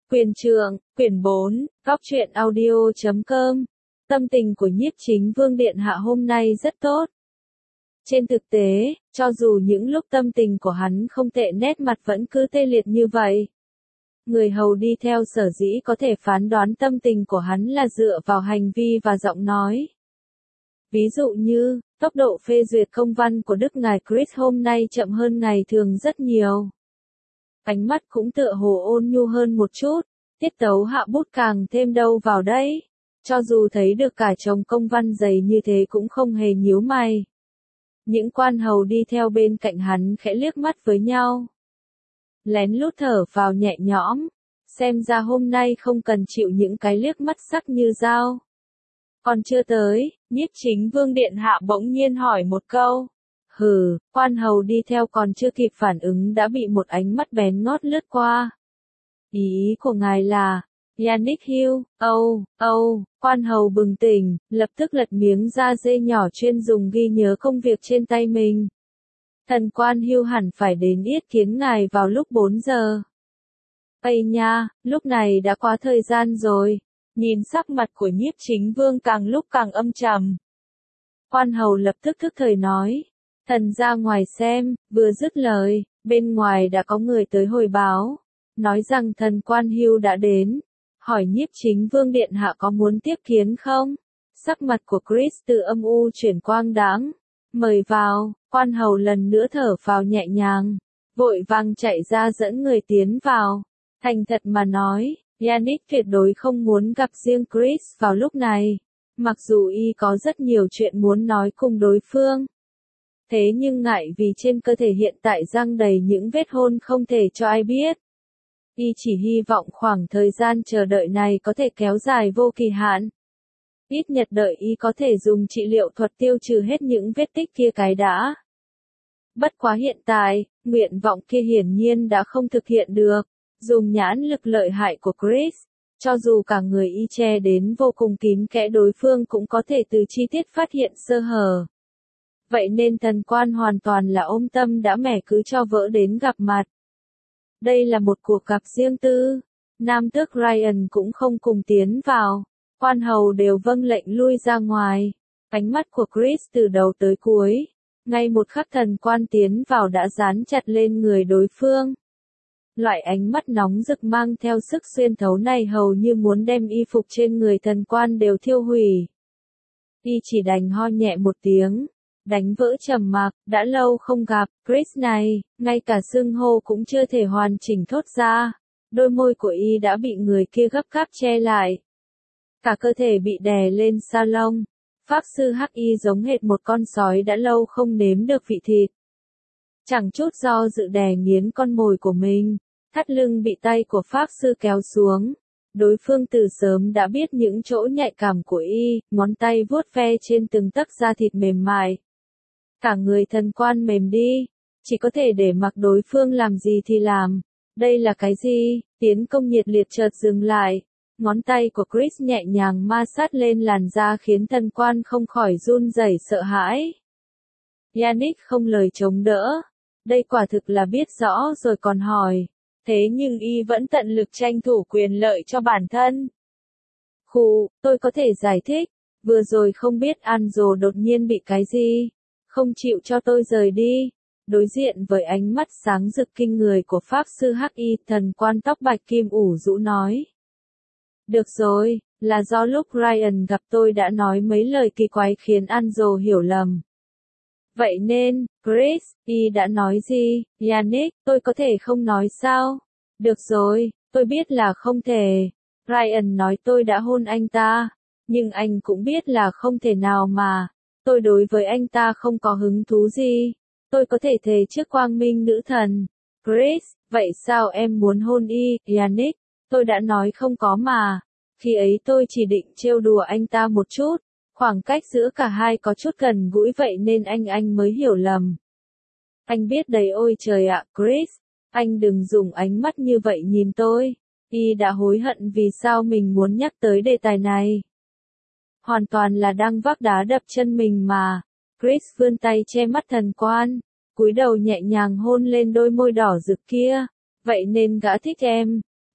Quyền trượng, quyển 4, góc truyện audio.com. Tâm tình của Nhiếp Chính Vương Điện Hạ hôm nay rất tốt. Trên thực tế, cho dù những lúc tâm tình của hắn không tệ nét mặt vẫn cứ tê liệt như vậy. Người hầu đi theo sở dĩ có thể phán đoán tâm tình của hắn là dựa vào hành vi và giọng nói. Ví dụ như, tốc độ phê duyệt công văn của Đức Ngài Chris hôm nay chậm hơn ngày thường rất nhiều. Ánh mắt cũng tựa hồ ôn nhu hơn một chút, tiết tấu hạ bút càng thêm đâu vào đấy. Cho dù thấy được cả chồng công văn dày như thế cũng không hề nhíu mày. Những quan hầu đi theo bên cạnh hắn khẽ liếc mắt với nhau. Lén lút thở vào nhẹ nhõm, xem ra hôm nay không cần chịu những cái liếc mắt sắc như dao. Còn chưa tới, Nhiếp Chính Vương Điện Hạ bỗng nhiên hỏi một câu. Hừ, quan hầu đi theo còn chưa kịp phản ứng đã bị một ánh mắt bén ngót lướt qua. Ý của ngài là, Yannick Hill, quan hầu bừng tỉnh, lập tức lật miếng da dê nhỏ chuyên dùng ghi nhớ công việc trên tay mình. Thần quan Hill hẳn phải đến yết kiến ngài vào lúc 4 giờ. Ây nha, lúc này đã quá thời gian rồi. Nhìn sắc mặt của Nhiếp Chính Vương càng lúc càng âm trầm. Quan hầu lập tức thức thời nói. Thần ra ngoài xem, vừa dứt lời, bên ngoài đã có người tới hồi báo. Nói rằng thần quan Hill đã đến. Hỏi Nhiếp Chính Vương Điện Hạ có muốn tiếp kiến không? Sắc mặt của Chris từ âm u chuyển quang đãng. Mời vào, quan hầu lần nữa thở phào nhẹ nhàng. Vội vàng chạy ra dẫn người tiến vào. Thành thật mà nói, Yannick tuyệt đối không muốn gặp riêng Chris vào lúc này. Mặc dù y có rất nhiều chuyện muốn nói cùng đối phương. Thế nhưng ngại vì trên cơ thể hiện tại răng đầy những vết hôn không thể cho ai biết. Y chỉ hy vọng khoảng thời gian chờ đợi này có thể kéo dài vô kỳ hạn. Ít nhất đợi y có thể dùng trị liệu thuật tiêu trừ hết những vết tích kia cái đã. Bất quá hiện tại, nguyện vọng kia hiển nhiên đã không thực hiện được. Dùng nhãn lực lợi hại của Chris, cho dù cả người y che đến vô cùng kín kẽ đối phương cũng có thể từ chi tiết phát hiện sơ hở. Vậy nên thần quan hoàn toàn là ôm tâm đã mẻ cứ cho vỡ đến gặp mặt. Đây là một cuộc gặp riêng tư. Nam tước Ryan cũng không cùng tiến vào. Quan hầu đều vâng lệnh lui ra ngoài. Ánh mắt của Chris từ đầu tới cuối. Ngay một khắc thần quan tiến vào đã dán chặt lên người đối phương. Loại ánh mắt nóng rực mang theo sức xuyên thấu này hầu như muốn đem y phục trên người thần quan đều thiêu hủy. Y chỉ đành ho nhẹ một tiếng, đánh vỡ trầm mặc, đã lâu không gặp, Chris này, ngay cả xưng hô cũng chưa thể hoàn chỉnh thốt ra. Đôi môi của y đã bị người kia gấp gáp che lại. Cả cơ thể bị đè lên salon. Pháp sư Hắc Y giống hệt một con sói đã lâu không nếm được vị thịt. Chẳng chút do dự đè nghiến con mồi của mình. Thắt lưng bị tay của Pháp sư kéo xuống. Đối phương từ sớm đã biết những chỗ nhạy cảm của y, ngón tay vuốt ve trên từng tấc da thịt mềm mại. Cả người thần quan mềm đi, chỉ có thể để mặc đối phương làm gì thì làm. Đây là cái gì? Tiến công nhiệt liệt chợt dừng lại. Ngón tay của Chris nhẹ nhàng ma sát lên làn da khiến thần quan không khỏi run rẩy sợ hãi. Yannick không lời chống đỡ. Đây quả thực là biết rõ rồi còn hỏi. Thế nhưng y vẫn tận lực tranh thủ quyền lợi cho bản thân. Tôi có thể giải thích. Vừa rồi không biết Anzo đột nhiên bị cái gì. Không chịu cho tôi rời đi. Đối diện với ánh mắt sáng rực kinh người của Pháp sư Hắc Y, thần quan tóc bạch kim ủ rũ nói. Được rồi, là do lúc Ryan gặp tôi đã nói mấy lời kỳ quái khiến Anzo hiểu lầm. Vậy nên, Chris, y đã nói gì? Yannick, tôi có thể không nói sao? Được rồi, tôi biết là không thể. Ryan nói tôi đã hôn anh ta. Nhưng anh cũng biết là không thể nào mà. Tôi đối với anh ta không có hứng thú gì. Tôi có thể thề trước quang minh nữ thần. Chris, vậy sao em muốn hôn y? Yannick, tôi đã nói không có mà. Khi ấy tôi chỉ định trêu đùa anh ta một chút. Khoảng cách giữa cả hai có chút gần gũi vậy nên anh mới hiểu lầm. Anh biết đấy ôi trời ạ, Chris. Anh đừng dùng ánh mắt như vậy nhìn tôi. Y đã hối hận vì sao mình muốn nhắc tới đề tài này. Hoàn toàn là đang vác đá đập chân mình mà. Chris vươn tay che mắt thần quan. Cúi đầu nhẹ nhàng hôn lên đôi môi đỏ rực kia. Vậy nên gã thích em.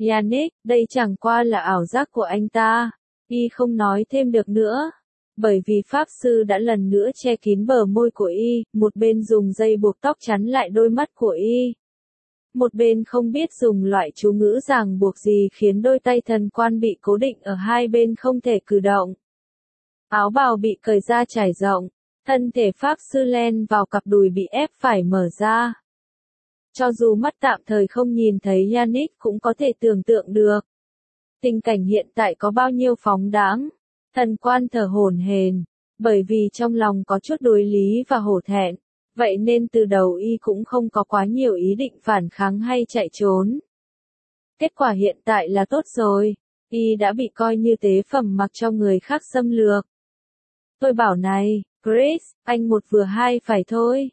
Yannick, đây chẳng qua là ảo giác của anh ta. Y không nói thêm được nữa. Bởi vì Pháp Sư đã lần nữa che kín bờ môi của Y, một bên dùng dây buộc tóc chắn lại đôi mắt của Y. Một bên không biết dùng loại chú ngữ ràng buộc gì khiến đôi tay thần quan bị cố định ở hai bên không thể cử động. Áo bào bị cởi ra trải rộng, thân thể Pháp Sư len vào cặp đùi bị ép phải mở ra. Cho dù mắt tạm thời không nhìn thấy Yannick cũng có thể tưởng tượng được. Tình cảnh hiện tại có bao nhiêu phóng đãng. Thần quan thở hổn hển, bởi vì trong lòng có chút đối lý và hổ thẹn, vậy nên từ đầu Y cũng không có quá nhiều ý định phản kháng hay chạy trốn. Kết quả hiện tại là tốt rồi, Y đã bị coi như tế phẩm mặc cho người khác xâm lược. Tôi bảo này, Chris, anh một vừa hai phải thôi.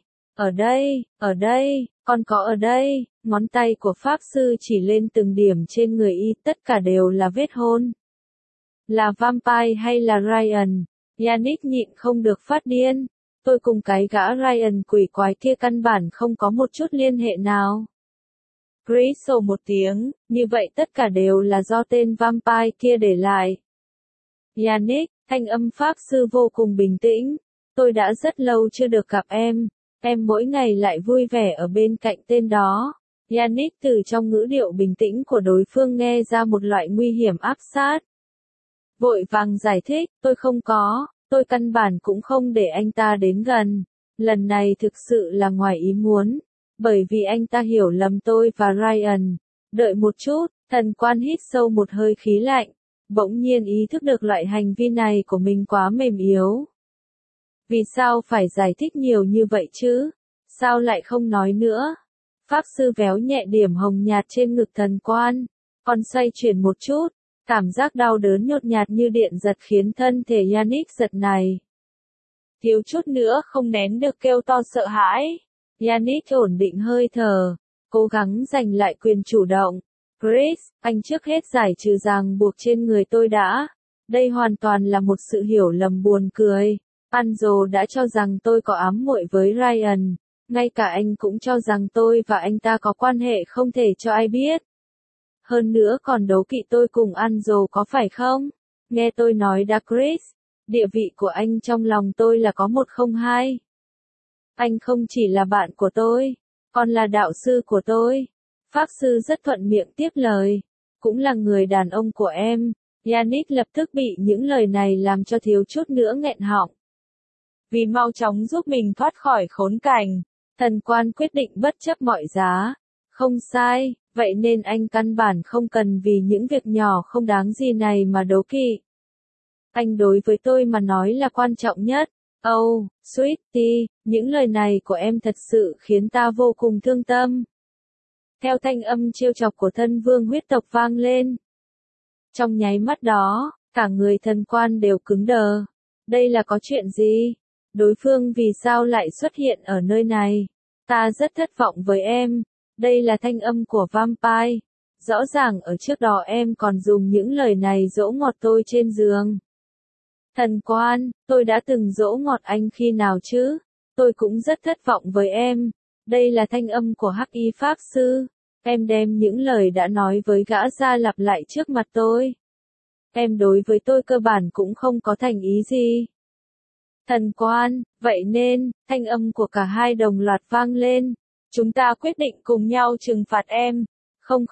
Ở đây, còn có ở đây, ngón tay của Pháp Sư chỉ lên từng điểm trên người Y, tất cả đều là vết hôn. Là Vampire hay là Ryan? Yannick nhịn không được phát điên. Tôi cùng cái gã Ryan quỷ quái kia căn bản không có một chút liên hệ nào. Chris sổ một tiếng, như vậy tất cả đều là do tên Vampire kia để lại. Yannick, thanh âm Pháp Sư vô cùng bình tĩnh. Tôi đã rất lâu chưa được gặp em mỗi ngày lại vui vẻ ở bên cạnh tên đó. Yannick từ trong ngữ điệu bình tĩnh của đối phương nghe ra một loại nguy hiểm áp sát. Vội vàng giải thích, tôi căn bản cũng không để anh ta đến gần. Lần này thực sự là ngoài ý muốn, bởi vì anh ta hiểu lầm tôi và Ryan. Đợi một chút, thần quan hít sâu một hơi khí lạnh, bỗng nhiên ý thức được loại hành vi này của mình quá mềm yếu. Vì sao phải giải thích nhiều như vậy chứ? Sao lại không nói nữa? Pháp Sư véo nhẹ điểm hồng nhạt trên ngực thần quan, còn xoay chuyển một chút. Cảm giác đau đớn nhột nhạt như điện giật khiến thân thể Yannick giật này. Thiếu chút nữa không nén được kêu to sợ hãi. Yannick ổn định hơi thở, cố gắng giành lại quyền chủ động. Chris, anh trước hết giải trừ ràng buộc trên người tôi đã. Đây hoàn toàn là một sự hiểu lầm buồn cười. Anzo đã cho rằng tôi có ám muội với Ryan. Ngay cả anh cũng cho rằng tôi và anh ta có quan hệ không thể cho ai biết. Hơn nữa còn đố kỵ tôi cùng Anzo có phải không? Nghe tôi nói đã Chris, địa vị của anh trong lòng tôi là có 102. Anh không chỉ là bạn của tôi, còn là đạo sư của tôi. Pháp Sư rất thuận miệng tiếp lời, cũng là người đàn ông của em. Yannick lập tức bị những lời này làm cho thiếu chút nữa nghẹn họng. Vì mau chóng giúp mình thoát khỏi khốn cảnh, thần quan quyết định bất chấp mọi giá. Không sai, vậy nên anh căn bản không cần vì những việc nhỏ không đáng gì này mà đố kỵ. Anh đối với tôi mà nói là quan trọng nhất. Oh, sweetie, những lời này của em thật sự khiến ta vô cùng thương tâm. Theo thanh âm trêu chọc của thân vương huyết tộc vang lên. Trong nháy mắt đó, cả người thần quan đều cứng đờ. Đây là có chuyện gì? Đối phương vì sao lại xuất hiện ở nơi này? Ta rất thất vọng với em. Đây là thanh âm của Vampire. Rõ ràng ở trước đó em còn dùng những lời này dỗ ngọt tôi trên giường. Thần quan, tôi đã từng dỗ ngọt anh khi nào chứ? Tôi cũng rất thất vọng với em. Đây là thanh âm của Hắc Y Pháp Sư. Em đem những lời đã nói với gã ra lặp lại trước mặt tôi. Em đối với tôi cơ bản cũng không có thành ý gì. Thần quan, vậy nên, thanh âm của cả hai đồng loạt vang lên. Chúng ta quyết định cùng nhau trừng phạt em. Không.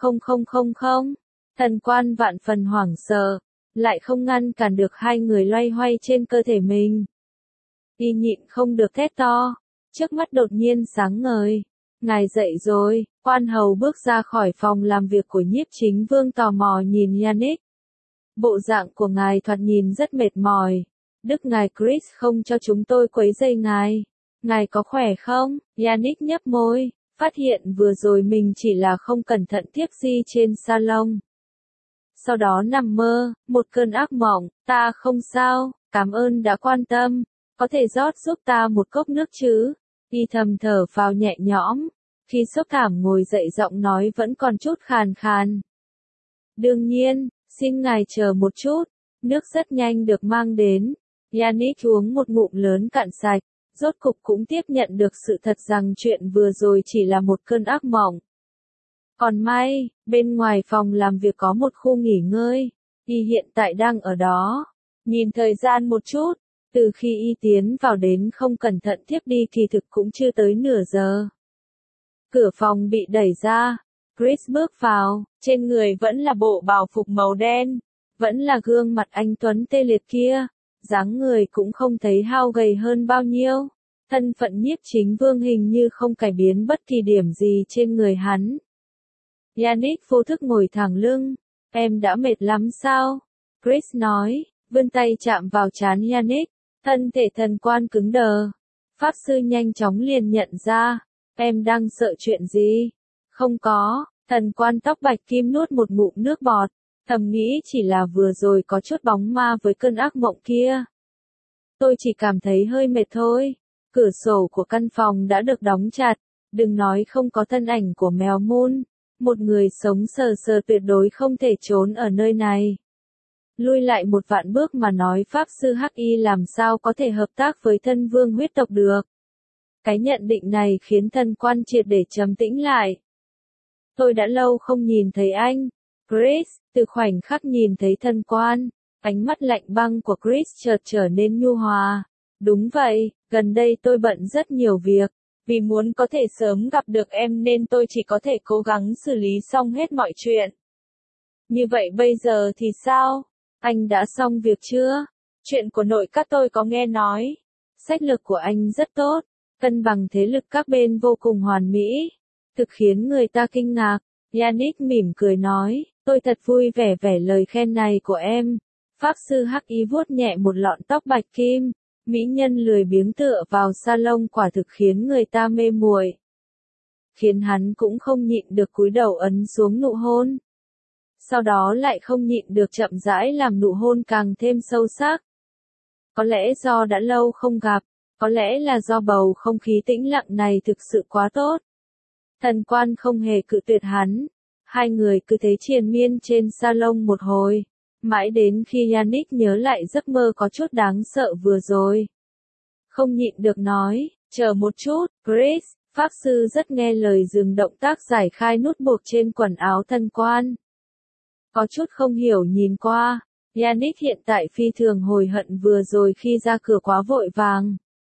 Thần quan vạn phần hoảng sợ, lại không ngăn cản được hai người loay hoay trên cơ thể mình. Y nhịn không được thét to, trước mắt đột nhiên sáng ngời. Ngài dậy rồi, quan hầu bước ra khỏi phòng làm việc của Nhiếp Chính Vương tò mò nhìn Yannick. Bộ dạng của ngài thoạt nhìn rất mệt mỏi. Đức ngài Chris không cho chúng tôi quấy rầy ngài. Ngài có khỏe không? Yannick nhếch môi, phát hiện vừa rồi mình chỉ là không cẩn thận thiếp di trên salon. Sau đó nằm mơ, một cơn ác mộng, ta không sao, cảm ơn đã quan tâm, có thể rót giúp ta một cốc nước chứ? Y thầm thở phào nhẹ nhõm, khi xốc thảm ngồi dậy giọng nói vẫn còn chút khàn khàn. Đương nhiên, xin ngài chờ một chút, nước rất nhanh được mang đến. Yannick uống một ngụm lớn cạn sạch, rốt cục cũng tiếp nhận được sự thật rằng chuyện vừa rồi chỉ là một cơn ác mộng. Còn may, bên ngoài phòng làm việc có một khu nghỉ ngơi, y hiện tại đang ở đó. Nhìn thời gian một chút, từ khi y tiến vào đến không cẩn thận thiếp đi kỳ thực cũng chưa tới nửa giờ. Cửa phòng bị đẩy ra, Chris bước vào, trên người vẫn là bộ bào phục màu đen, vẫn là gương mặt anh tuấn tê liệt kia, dáng người cũng không thấy hao gầy hơn bao nhiêu. Thân phận nhiếp chính vương hình như không cải biến bất kỳ điểm gì trên người hắn. Yannick vô thức ngồi thẳng lưng. Em đã mệt lắm sao? Chris nói, vươn tay chạm vào trán Yannick. Thân thể thần quan cứng đờ. Pháp sư nhanh chóng liền nhận ra. Em đang sợ chuyện gì? Không có, thần quan tóc bạch kim nuốt một ngụm nước bọt. Thầm nghĩ chỉ là vừa rồi có chút bóng ma với cơn ác mộng kia. Tôi chỉ cảm thấy hơi mệt thôi. Cửa sổ của căn phòng đã được đóng chặt. Đừng nói không có thân ảnh của mèo Moon. Một người sống sờ sờ tuyệt đối không thể trốn ở nơi này. Lui lại một vạn bước mà nói Pháp sư Hắc Y làm sao có thể hợp tác với thân vương huyết tộc được. Cái nhận định này khiến thần quan triệt để trầm tĩnh lại. Tôi đã lâu không nhìn thấy anh. Chris, từ khoảnh khắc nhìn thấy thần quan, ánh mắt lạnh băng của Chris chợt trở nên nhu hòa. Đúng vậy, gần đây tôi bận rất nhiều việc. Vì muốn có thể sớm gặp được em nên tôi chỉ có thể cố gắng xử lý xong hết mọi chuyện. Như vậy bây giờ thì sao? Anh đã xong việc chưa? Chuyện của nội các tôi có nghe nói. Sách lược của anh rất tốt, cân bằng thế lực các bên vô cùng hoàn mỹ. Thực khiến người ta kinh ngạc. Yannick mỉm cười nói, tôi thật vui vẻ vẻ lời khen này của em. Pháp sư Hắc Y vuốt nhẹ một lọn tóc bạch kim. Mỹ nhân lười biếng tựa vào salon quả thực khiến người ta mê muội. Khiến hắn cũng không nhịn được cúi đầu ấn xuống nụ hôn. Sau đó lại không nhịn được chậm rãi làm nụ hôn càng thêm sâu sắc. Có lẽ do đã lâu không gặp, có lẽ là do bầu không khí tĩnh lặng này thực sự quá tốt. Thần quan không hề cự tuyệt hắn. Hai người cứ thế triền miên trên salon một hồi. Mãi đến khi Yannick nhớ lại giấc mơ có chút đáng sợ vừa rồi. Không nhịn được nói, chờ một chút, Chris, Pháp sư rất nghe lời dừng động tác giải khai nút buộc trên quần áo thần quan. Có chút không hiểu nhìn qua, Yannick hiện tại phi thường hối hận vừa rồi khi ra cửa quá vội vàng.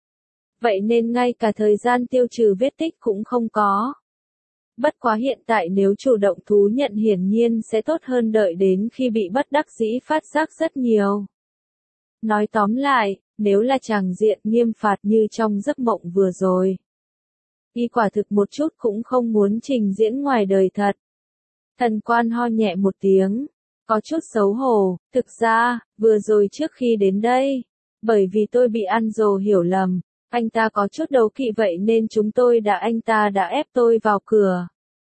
Vậy nên ngay cả thời gian tiêu trừ vết tích cũng không có. Bất quá hiện tại nếu chủ động thú nhận hiển nhiên sẽ tốt hơn đợi đến khi bị bất đắc dĩ phát giác rất nhiều. Nói tóm lại, nếu là tràng diện nghiêm phạt như trong giấc mộng vừa rồi. Y quả thực một chút cũng không muốn trình diễn ngoài đời thật. Thần quan ho nhẹ một tiếng, có chút xấu hổ, thực ra, vừa rồi trước khi đến đây, bởi vì tôi bị ăn dồ hiểu lầm. Anh ta có chút đấu kỵ vậy nên anh ta đã ép tôi vào cửa.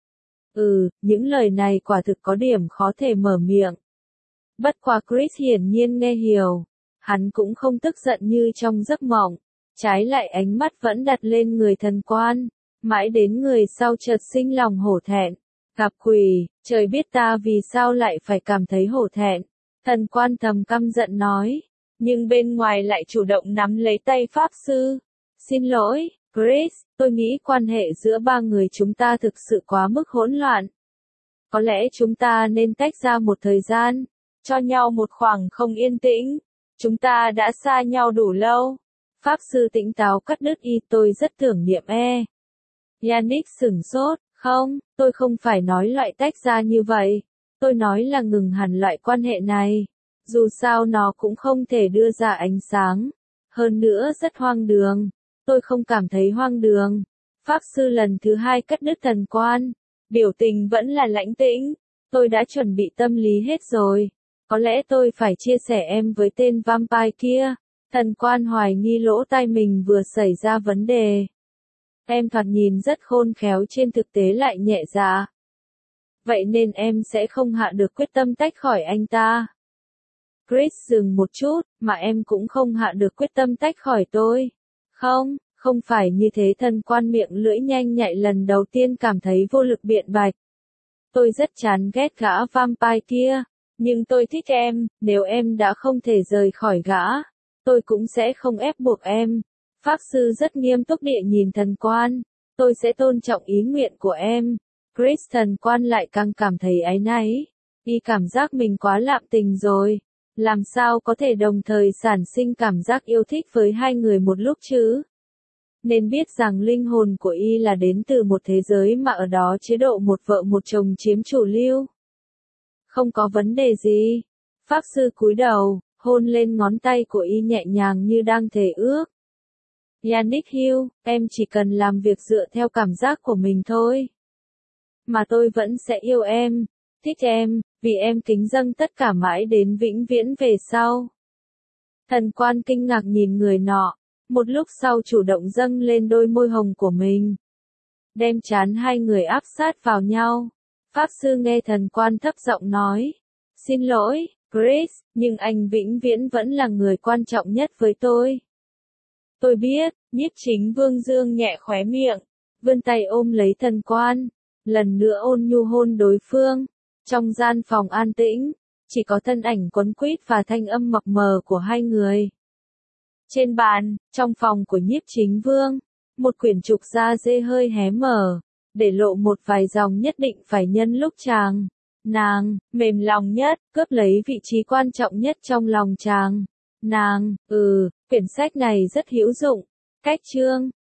Những lời này quả thực có điểm khó thể mở miệng. Bất quá Chris hiển nhiên nghe hiểu. Hắn cũng không tức giận như trong giấc mộng. Trái lại ánh mắt vẫn đặt lên người thần quan. Mãi đến người sau chợt sinh lòng hổ thẹn. Gặp quỷ, trời biết ta vì sao lại phải cảm thấy hổ thẹn. Thần quan thầm căm giận nói. Nhưng bên ngoài lại chủ động nắm lấy tay Pháp sư. Xin lỗi, Chris, tôi nghĩ quan hệ giữa ba người chúng ta thực sự quá mức hỗn loạn. Có lẽ chúng ta nên tách ra một thời gian, cho nhau một khoảng không yên tĩnh. Chúng ta đã xa nhau đủ lâu. Pháp sư tỉnh táo cắt đứt y, tôi rất tưởng niệm e. Yannick sửng sốt, không, tôi không phải nói loại tách ra như vậy. Tôi nói là ngừng hẳn loại quan hệ này. Dù sao nó cũng không thể đưa ra ánh sáng. Hơn nữa rất hoang đường. Tôi không cảm thấy hoang đường. Pháp sư lần thứ hai cắt đứt thần quan. Biểu tình vẫn là lãnh tĩnh. Tôi đã chuẩn bị tâm lý hết rồi. Có lẽ tôi phải chia sẻ em với tên vampire kia. Thần quan hoài nghi lỗ tai mình vừa xảy ra vấn đề. Em thoạt nhìn rất khôn khéo trên thực tế lại nhẹ dạ. Vậy nên em sẽ không hạ được quyết tâm tách khỏi anh ta. Chris dừng một chút, mà em cũng không hạ được quyết tâm tách khỏi tôi. Không phải như thế. Thần quan miệng lưỡi nhanh nhạy lần đầu tiên cảm thấy vô lực biện bạch. Tôi rất chán ghét gã vampire kia, nhưng tôi thích em, nếu em đã không thể rời khỏi gã, tôi cũng sẽ không ép buộc em. Pháp sư rất nghiêm túc địa nhìn thần quan, tôi sẽ tôn trọng ý nguyện của em. Chris thần quan lại càng cảm thấy áy náy. Y cảm giác mình quá lạm tình rồi. Làm sao có thể đồng thời sản sinh cảm giác yêu thích với hai người một lúc chứ? Nên biết rằng linh hồn của Y là đến từ một thế giới mà ở đó chế độ một vợ một chồng chiếm chủ lưu. Không có vấn đề gì. Pháp sư cúi đầu, hôn lên ngón tay của Y nhẹ nhàng như đang thề ước. Yannick Hill, em chỉ cần làm việc dựa theo cảm giác của mình thôi. Mà tôi vẫn sẽ yêu em, thích em, vì em kính dâng tất cả mãi đến vĩnh viễn về sau. Thần quan kinh ngạc nhìn người nọ, một lúc sau chủ động dâng lên đôi môi hồng của mình. Đem trán hai người áp sát vào nhau. Pháp sư nghe thần quan thấp giọng nói. Xin lỗi, Chris, nhưng anh vĩnh viễn vẫn là người quan trọng nhất với tôi. Tôi biết, Nhiếp Chính Vương dương nhẹ khóe miệng, vươn tay ôm lấy thần quan, lần nữa ôn nhu hôn đối phương. Trong gian phòng an tĩnh, chỉ có thân ảnh quấn quýt và thanh âm mập mờ của hai người. Trên bàn, trong phòng của Nhiếp Chính Vương, một quyển trục da dê hơi hé mở, để lộ một vài dòng nhất định phải nhân lúc nàng mềm lòng nhất, cướp lấy vị trí quan trọng nhất trong lòng nàng. Quyển sách này rất hữu dụng. Cách chương